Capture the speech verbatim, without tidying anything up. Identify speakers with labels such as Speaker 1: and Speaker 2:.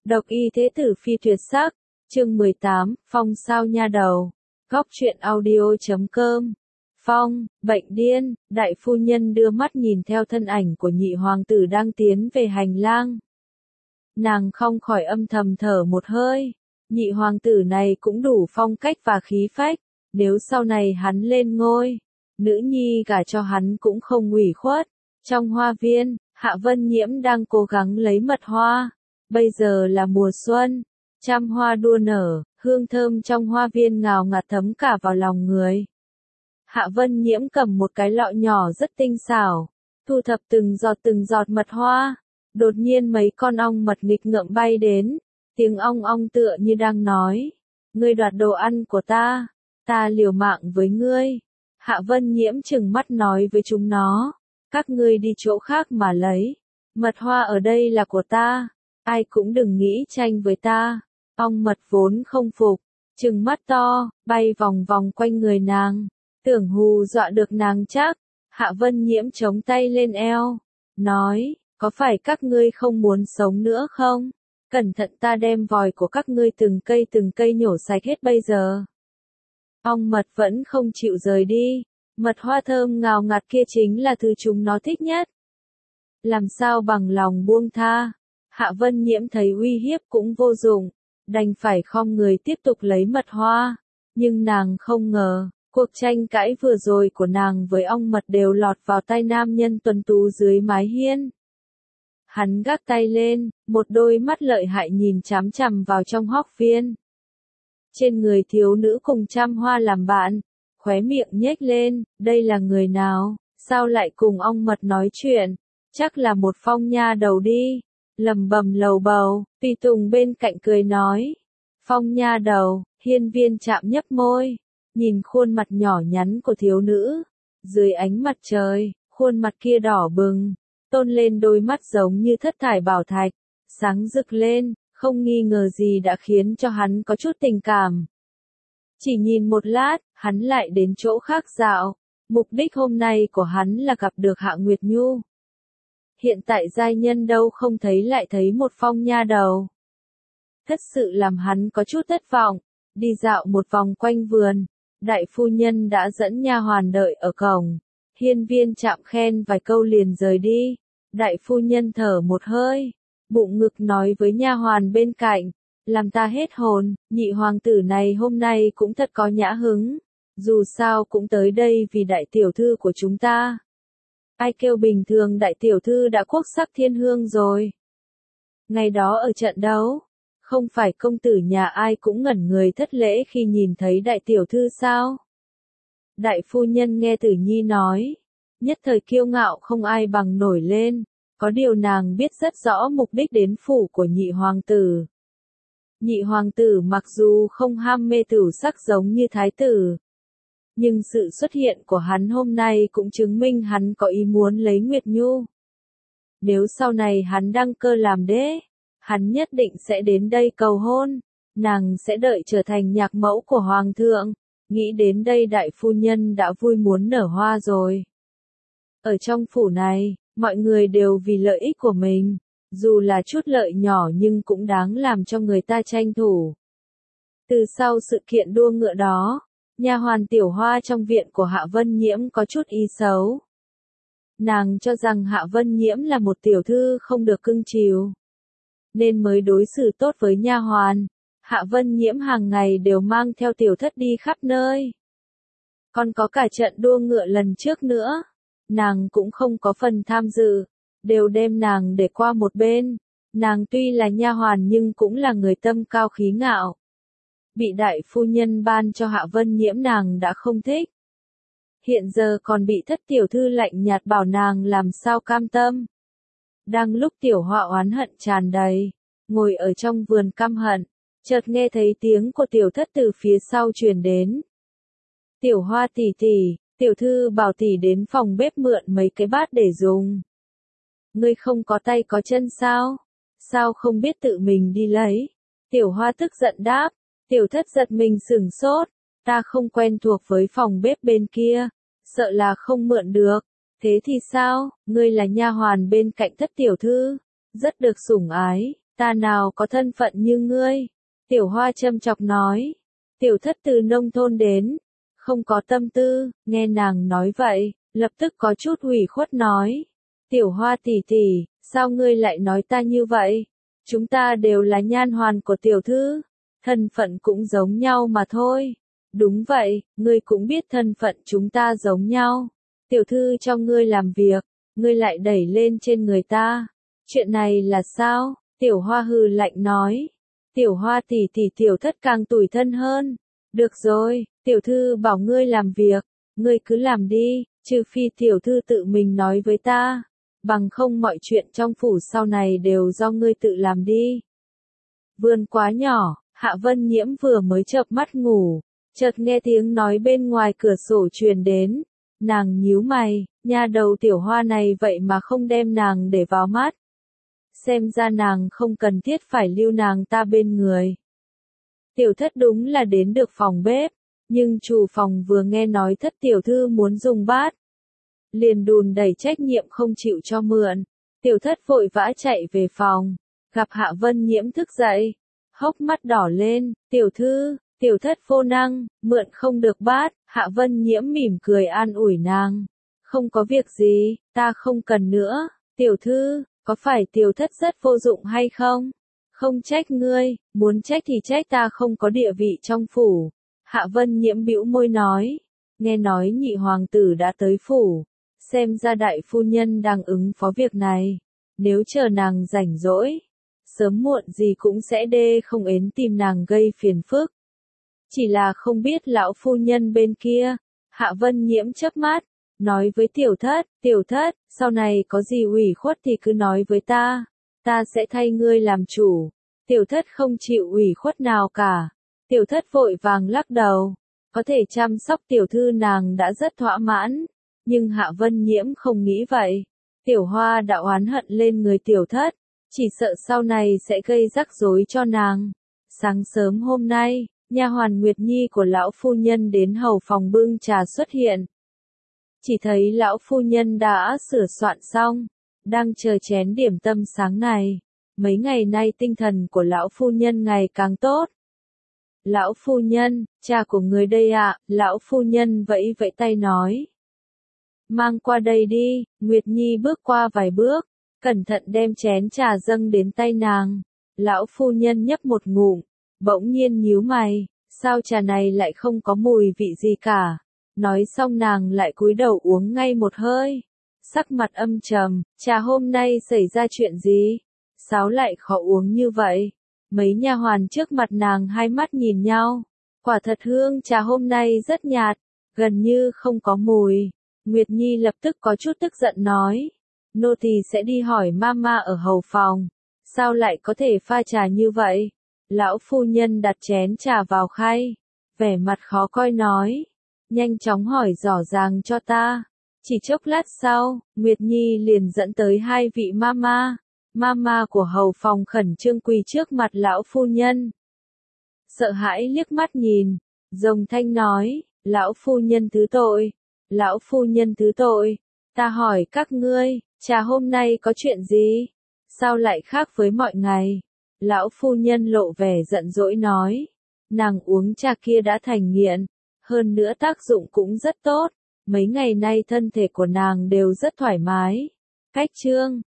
Speaker 1: Độc y thế tử phi tuyệt sắc, chương mười tám, Phong sao nha đầu. Góc truyện audio chấm com. Phong, bệnh điên, đại phu nhân đưa mắt nhìn theo thân ảnh của nhị hoàng tử đang tiến về hành lang. Nàng không khỏi âm thầm thở một hơi, nhị hoàng tử này cũng đủ phong cách và khí phách, nếu sau này hắn lên ngôi, nữ nhi gả cho hắn cũng không ủy khuất. Trong hoa viên, Hạ Vân Nhiễm đang cố gắng lấy mật hoa. Bây giờ là mùa xuân, trăm hoa đua nở, hương thơm trong hoa viên ngào ngạt thấm cả vào lòng người. Hạ Vân Nhiễm cầm một cái lọ nhỏ rất tinh xảo, thu thập từng giọt từng giọt mật hoa. Đột nhiên mấy con ong mật nghịch ngợm bay đến, tiếng ong ong tựa như đang nói, ngươi đoạt đồ ăn của ta, ta liều mạng với ngươi. Hạ Vân Nhiễm trừng mắt nói với chúng nó, các ngươi đi chỗ khác mà lấy, mật hoa ở đây là của ta, ai cũng đừng nghĩ tranh với ta. Ong mật vốn không phục, trừng mắt to, bay vòng vòng quanh người nàng, tưởng hù dọa được nàng chắc. Hạ Vân Nhiễm chống tay lên eo, nói, có phải các ngươi không muốn sống nữa không? Cẩn thận ta đem vòi của các ngươi từng cây từng cây nhổ sạch hết bây giờ. Ong mật vẫn không chịu rời đi, mật hoa thơm ngào ngạt kia chính là thứ chúng nó thích nhất. Làm sao bằng lòng buông tha? Hạ Vân Nhiễm thấy uy hiếp cũng vô dụng, đành phải khom người tiếp tục lấy mật hoa. Nhưng nàng không ngờ, cuộc tranh cãi vừa rồi của nàng với ong mật đều lọt vào tai nam nhân tuấn tú dưới mái hiên. Hắn gác tay lên, một đôi mắt lợi hại nhìn chằm chằm vào trong hóc viên. Trên người thiếu nữ cùng trăm hoa làm bạn, khóe miệng nhếch lên, đây là người nào, sao lại cùng ong mật nói chuyện, chắc là một phong nha đầu đi. Lầm bầm lầu bầu, tùy tùng bên cạnh cười nói, phong nha đầu. Hiên Viên chạm nhấp môi, nhìn khuôn mặt nhỏ nhắn của thiếu nữ, dưới ánh mặt trời, khuôn mặt kia đỏ bừng, tôn lên đôi mắt giống như thất thải bảo thạch, sáng rực lên, không nghi ngờ gì đã khiến cho hắn có chút tình cảm. Chỉ nhìn một lát, hắn lại đến chỗ khác dạo, mục đích hôm nay của hắn là gặp được Hạ Nguyệt Nhu. Hiện tại giai nhân đâu không thấy lại thấy một phong nha đầu. Thật sự làm hắn có chút thất vọng, đi dạo một vòng quanh vườn, đại phu nhân đã dẫn nha hoàn đợi ở cổng. Hiên Viên chạm khen vài câu liền rời đi, đại phu nhân thở một hơi, bụng ngực nói với nha hoàn bên cạnh, làm ta hết hồn, nhị hoàng tử này hôm nay cũng thật có nhã hứng, dù sao cũng tới đây vì đại tiểu thư của chúng ta. Ai kêu bình thường đại tiểu thư đã quốc sắc thiên hương rồi. Ngày đó ở trận đấu, không phải công tử nhà ai cũng ngẩn người thất lễ khi nhìn thấy đại tiểu thư sao? Đại phu nhân nghe Tử Nhi nói, nhất thời kiêu ngạo không ai bằng nổi lên, có điều nàng biết rất rõ mục đích đến phủ của nhị hoàng tử. Nhị hoàng tử mặc dù không ham mê tửu sắc giống như thái tử, nhưng sự xuất hiện của hắn hôm nay cũng chứng minh hắn có ý muốn lấy Nguyệt Nhu. Nếu sau này hắn đăng cơ làm đế, hắn nhất định sẽ đến đây cầu hôn, nàng sẽ đợi trở thành nhạc mẫu của hoàng thượng. Nghĩ đến đây đại phu nhân đã vui muốn nở hoa rồi. Ở trong phủ này, mọi người đều vì lợi ích của mình, dù là chút lợi nhỏ nhưng cũng đáng làm cho người ta tranh thủ. Từ sau sự kiện đua ngựa đó, nha hoàn Tiểu Hoa trong viện của Hạ Vân Nhiễm có chút ý xấu. Nàng cho rằng Hạ Vân Nhiễm là một tiểu thư không được cưng chiều, nên mới đối xử tốt với nha hoàn. Hạ Vân Nhiễm hàng ngày đều mang theo tiểu thất đi khắp nơi. Còn có cả trận đua ngựa lần trước nữa, nàng cũng không có phần tham dự, đều đem nàng để qua một bên. Nàng tuy là nha hoàn nhưng cũng là người tâm cao khí ngạo. Bị đại phu nhân ban cho Hạ Vân Nhiễm nàng đã không thích. Hiện giờ còn bị thất tiểu thư lạnh nhạt bảo nàng làm sao cam tâm. Đang lúc Tiểu Hoa oán hận tràn đầy, ngồi ở trong vườn căm hận, chợt nghe thấy tiếng của tiểu thất từ phía sau truyền đến. Tiểu Hoa tỷ tỷ, tiểu thư bảo tỷ đến phòng bếp mượn mấy cái bát để dùng. Ngươi không có tay có chân sao? Sao không biết tự mình đi lấy? Tiểu Hoa tức giận đáp. Tiểu thất giật mình sửng sốt, ta không quen thuộc với phòng bếp bên kia, sợ là không mượn được. Thế thì sao, ngươi là nha hoàn bên cạnh thất tiểu thư, rất được sủng ái, Ta nào có thân phận như ngươi. Tiểu Hoa châm chọc nói. Tiểu thất từ nông thôn đến, không có tâm tư, nghe nàng nói vậy, lập tức có chút ủy khuất nói. Tiểu Hoa tỷ tỷ, sao ngươi lại nói ta như vậy? Chúng ta đều là nhan hoàn của tiểu thư, thân phận cũng giống nhau mà thôi. Đúng vậy, ngươi cũng biết thân phận chúng ta giống nhau. Tiểu thư cho ngươi làm việc, ngươi lại đẩy lên trên người ta. Chuyện này là sao? Tiểu Hoa hừ lạnh nói. Tiểu Hoa tỷ tỷ tiểu thất càng tủi thân hơn. Được rồi, tiểu thư bảo ngươi làm việc, ngươi cứ làm đi, trừ phi tiểu thư tự mình nói với ta. Bằng không mọi chuyện trong phủ sau này đều do ngươi tự làm đi. Vườn quá nhỏ, Hạ Vân Nhiễm vừa mới chợp mắt ngủ, chợt nghe tiếng nói bên ngoài cửa sổ truyền đến. Nàng nhíu mày, nha đầu Tiểu Hoa này vậy mà không đem nàng để vào mắt. Xem ra nàng không cần thiết phải lưu nàng ta bên người. Tiểu thất đúng là đến được phòng bếp, nhưng chủ phòng vừa nghe nói thất tiểu thư muốn dùng bát, liền đùn đẩy trách nhiệm không chịu cho mượn. Tiểu thất vội vã chạy về phòng, gặp Hạ Vân Nhiễm thức dậy, hốc mắt đỏ lên. Tiểu thư, tiểu thất vô năng, mượn không được bát. Hạ Vân Nhiễm mỉm cười an ủi nàng. Không có việc gì, ta không cần nữa. Tiểu thư, có phải tiểu thất rất vô dụng hay không? Không trách ngươi, muốn trách thì trách ta không có địa vị trong phủ. Hạ Vân Nhiễm bĩu môi nói. Nghe nói nhị hoàng tử đã tới phủ, xem ra đại phu nhân đang ứng phó việc này. Nếu chờ nàng rảnh rỗi, sớm muộn gì cũng sẽ đê không ến tìm nàng gây phiền phức. Chỉ là không biết lão phu nhân bên kia. Hạ Vân Nhiễm chớp mắt, nói với tiểu thất, tiểu thất, sau này có gì ủy khuất thì cứ nói với ta, ta sẽ thay ngươi làm chủ. Tiểu thất không chịu ủy khuất nào cả. Tiểu thất vội vàng lắc đầu, có thể chăm sóc tiểu thư nàng đã rất thỏa mãn, nhưng Hạ Vân Nhiễm không nghĩ vậy. Tiểu Hoa đã oán hận lên người tiểu thất, chỉ sợ sau này sẽ gây rắc rối cho nàng. Sáng sớm hôm nay, nha hoàn Nguyệt Nhi của lão phu nhân đến hầu phòng bưng trà xuất hiện. Chỉ thấy lão phu nhân đã sửa soạn xong, đang chờ chén điểm tâm sáng này. Mấy ngày nay tinh thần của lão phu nhân ngày càng tốt. Lão phu nhân, trà của người đây ạ. À, lão phu nhân vẫy vẫy tay nói. Mang qua đây đi. Nguyệt Nhi bước qua vài bước, cẩn thận đem chén trà dâng đến tay nàng. Lão phu nhân nhấp một ngụm, bỗng nhiên nhíu mày, sao trà này lại không có mùi vị gì cả. Nói xong nàng lại cúi đầu uống ngay một hơi, sắc mặt âm trầm. Trà hôm nay xảy ra chuyện gì? Sao lại khó uống như vậy? Mấy nha hoàn trước mặt nàng hai mắt nhìn nhau. Quả thật hương trà hôm nay rất nhạt, gần như không có mùi. Nguyệt Nhi lập tức có chút tức giận nói. Nô tỳ sẽ đi hỏi mama ở hầu phòng. Sao lại có thể pha trà như vậy? Lão phu nhân đặt chén trà vào khay, vẻ mặt khó coi nói. Nhanh chóng hỏi rõ ràng cho ta. Chỉ chốc lát sau, Nguyệt Nhi liền dẫn tới hai vị mama. Mama của hầu phòng khẩn trương quỳ trước mặt lão phu nhân. Sợ hãi liếc mắt nhìn, rồng thanh nói, lão phu nhân thứ tội, lão phu nhân thứ tội, ta hỏi các ngươi, trà hôm nay có chuyện gì? Sao lại khác với mọi ngày? Lão phu nhân lộ vẻ giận dỗi nói, nàng uống trà kia đã thành nghiện, hơn nữa tác dụng cũng rất tốt, mấy ngày nay thân thể của nàng đều rất thoải mái. Cách chương